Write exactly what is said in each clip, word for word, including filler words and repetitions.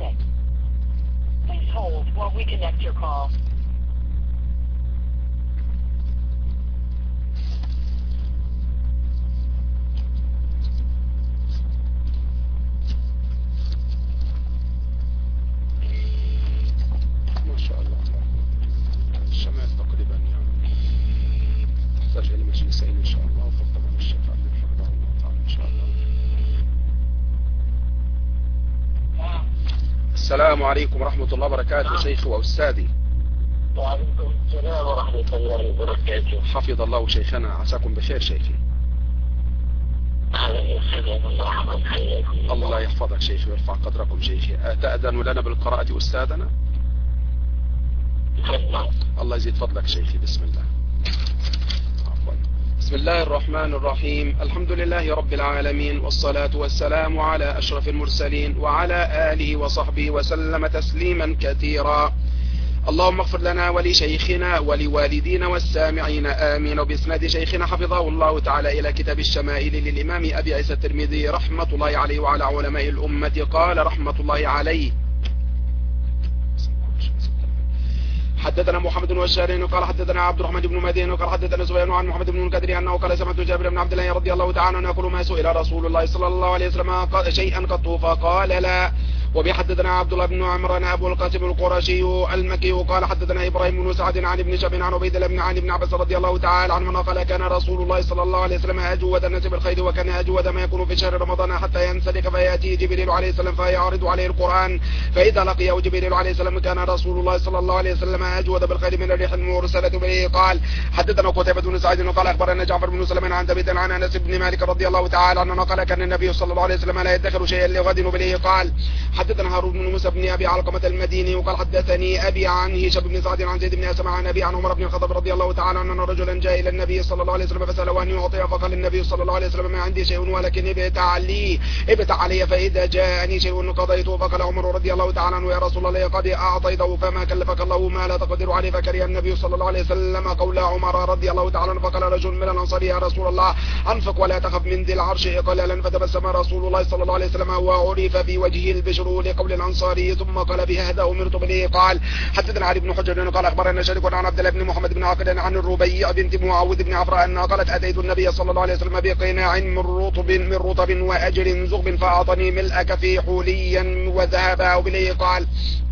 disconnect. Please hold while we connect your call. ما شاء الله الشمال تقريبا يعني تحتاج إلى مجلسين إن شاء الله، وطبعا الشيخ عبد حفظه الله تعالى إن شاء الله. السلام عليكم ورحمة الله وبركاته شيخي وأستاذي. وعليكم السلام ورحمة الله وبركاته. حفظ الله شيخنا، عساكم بخير شيخي. الله يحفظك شيخي ويرفع قدركم شيخي. أتأذن لنا بالقراءة أستاذنا؟ الله يزيد فضلك شيخي. بسم الله. عفوا. بسم الله الرحمن الرحيم. الحمد لله رب العالمين، والصلاة والسلام على أشرف المرسلين وعلى آله وصحبه وسلم تسليما كثيرا. اللهم اغفر لنا ولشيخنا ولوالدينا والسامعين آمين. وبإسناد شيخنا حفظه الله تعالى إلى كتاب الشمائل للإمام أبي عيسى الترمذي رحمة الله عليه وعلى علماء الأمة قال رحمة الله عليه: حدثنا محمد بن بشار قال حدثنا عبد الرحمن بن مهدي قال حدثنا سفيان عن محمد بن المنكدر انه قال سمعت جابر بن عبد الله رضي الله تعالى عنه يقول: ما سئل رسول الله صلى الله عليه وسلم شيئا قط فقال لا. وبحدثنا عبد الله بن عمران ابو القاسم القرشي المكي قال حدثنا ابراهيم بن سعد عن ابن شهاب عن عبيد الله بن عن ابن عباس رضي الله تعالى عنه قال: كان رسول الله صلى الله عليه وسلم اجود الناس بالخير، وكان اجود ما يكون في شهر رمضان حتى ينسلخ فياتي جبريل عليه السلام فيعرض عليه القران، فاذا لقيه جبريل عليه السلام كان رسول الله صلى الله عليه وسلم اجود بالخير من الريح المرسله به. قال: حدثنا قتيبة بن سعيد قال اخبرنا جعفر بن سليمان عن ثابت عن انس بن مالك رضي الله تعالى عنه قال: كان النبي صلى الله عليه وسلم لا يدخر شيئا لغد به. قال: حدثنا هارون بن موسى بن ابي علقمة المديني وقال حدثني ابي عن هشام بن سعد عن زيد بن اسمع عن ابي عن عمر بن الخطاب رضي الله تعالى عنه ان رجلا جاء الى النبي صلى الله عليه وسلم فساله ان يعطيه، فقال النبي صلى الله عليه وسلم: ما عندي شيء ولكن ابتع لي ابتع علي فاذا جاءني شيء قضيته. فقال عمر رضي الله تعالى عنه: يا رسول الله قد اعطيته فما كلفك الله ما لا تقدر عليه. فكره النبي صلى الله عليه وسلم قول عمر رضي الله تعالى عنه. فقال رجل من الانصار: يا رسول الله انفق ولا تخف من ذي العرش قليلا. فتبسم رسول الله صلى الله عليه وسلم وعرف في وجهه البشر لقول الانصاري ثم قال: بهذا امرت به. قال: حدثنا علي بن حجر قال اخبرنا شريك عن عبد الله بن محمد بن عقد عن الربيع بنت معاوذ بن عفراء انها قالت: اتيت النبي صلى الله عليه وسلم بقناع من رطب من رطب واجر زغب فاعطني ملء كفي حوليا وذهبا وبليه. قال: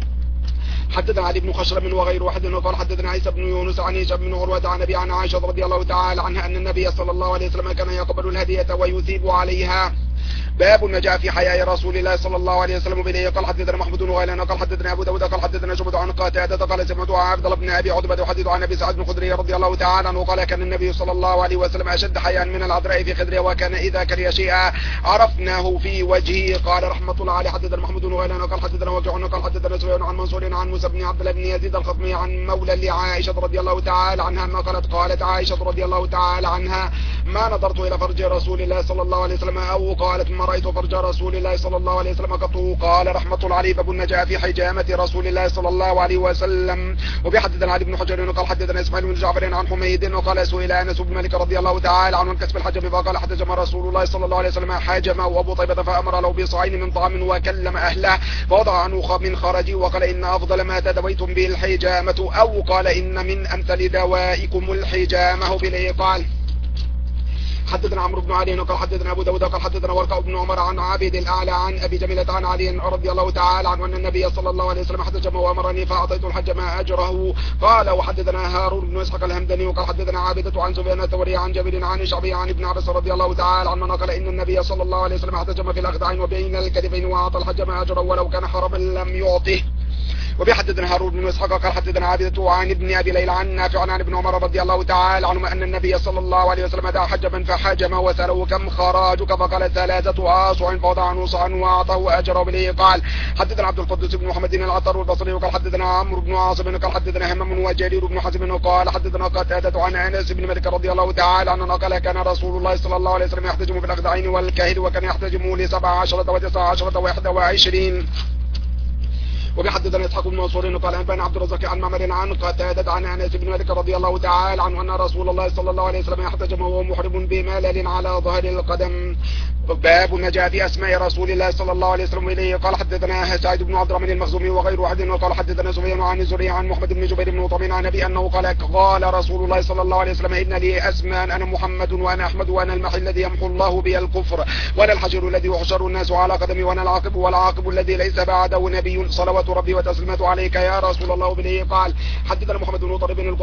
حدثنا علي بن خشرم وغير واحد وقال حدثنا عيسى بن يونس عن هشام بن عروة عن ابي عن عائشة رضي الله تعالى عنها ان النبي صلى الله عليه وسلم كان يقبل الهدية ويثيب عليها. باب النجاة في حياء رسول الله صلى الله عليه وسلم بليه. قال حدثنا محمود بن غيلان قال حدثنا ابو داود قال حدثنا شعبة عن قتادة قال سمعت عبد الله بن ابي عتبة يحدث عن ابي سعد بن خدري رضي الله تعالى عنه قال: كان النبي صلى الله عليه وسلم اشد حياء من العذراء في خدره، وكان اذا كره شيئا عرفناه في وجهه. قال رحمة الله عليه حدثنا محمود بن غيلان قال حدثنا وكيع قال حدثنا سفيان عن منصور عن موسى بن عبد الله بن يزيد الخطمي عن مولى لعائشة رضي الله تعالى عنها ما قالت قالت عائشة رضي الله تعالى عنها: ما نظرت الى فرج رسول الله صلى الله عليه وسلم، او قالت: ما رايت فرج رسول الله صلى الله عليه وسلم قط. قال رحمة الله عليه: باب النجاة في حجامة رسول الله صلى الله عليه وسلم. وبحدثنا علي بن حجر قال حدثنا اسماعيل بن جعفر عن حميد وقال: سئل انس بن مالك رضي الله تعالى عنه عن كسب الحجم فقال: حجم رسول الله صلى الله عليه وسلم حاجم وابو طيبة فامر له بصاعين من طعام وكلم اهله فوضع عنه من خرجه وقال: ان افضل ما تدويتم به الحجامة، او قال: ان من امثل دوائكم الحجامة بليه. قال: حدثنا عمرو بن علي قال حدثنا ابو داود قال حدثنا ورقة بن عمر عن عابد الاعلى عن ابي جميلة عن علي رضي الله تعالى عنه ان النبي صلى الله عليه وسلم حجم وامرني فاعطيت الحج ما اجره. قال: وحدثنا هارون بن اسحاق الهمداني وقال حدثنا عابدة عن سفيان الثوري عن جابر عن شعبي عن ابن عباس رضي الله تعالى عنه قال: ان النبي صلى الله عليه وسلم حجم في الاخدعين وبين الكتفين واعطى الحج ما اجره ولو كان حرما لم يعطه. وبحدثنا هارون بن اسحاق قال حدثنا عابدة عن ابن ابي ليلى عن نافع عن ابن عمر رضي الله تعالى عنهما ان النبي صلى الله عليه وسلم دعا حجما فحجم وسأله: كم خراجك؟ فقال: ثلاثة آصع. فوضع عنه صاعا واعطاه اجره بليه. قال: حدثنا عبد القدوس بن محمد العطار البصري وقال حدثنا عمرو بن عاصم قال حدثنا همام وجرير بن حازم وقال حدثنا قتادة عن انس بن مالك رضي الله تعالى عنه قال: كان رسول الله صلى الله عليه وسلم يحتجم في الاخدعين والكهل، وكان يحتجم لسبع عشرة وتسع عشرة وإحدى وعشرين. وبحدثنا اسحاق بن منصور قال انبانا عبد الرزاق عن معمر عن قتادة عن انس بن مالك رضي الله تعالى عنه ان رسول الله صلى الله عليه وسلم احتجم وهو محرم بملل على ظهر القدم. باب ما جاء في اسماء رسول الله صلى الله عليه وسلم اليه. قال حدثنا سعيد بن عبد الرحمن المخزومي وغير واحد وقال حدثنا سفيان عن الزهري عن محمد بن جبير بن مطعم عن ابي انه قال قال رسول الله صلى الله عليه وسلم ان لي اسماء انا محمد وانا احمد وانا المحي الذي يمحو الله بي الكفر وانا الحجر الذي يحشر الناس على قدمي وانا العاقب والعاقب الذي ليس بعده نبي صلوات ربي وتسليماته عليك يا رسول الله. بن قال حدثنا محمد بن طالب بن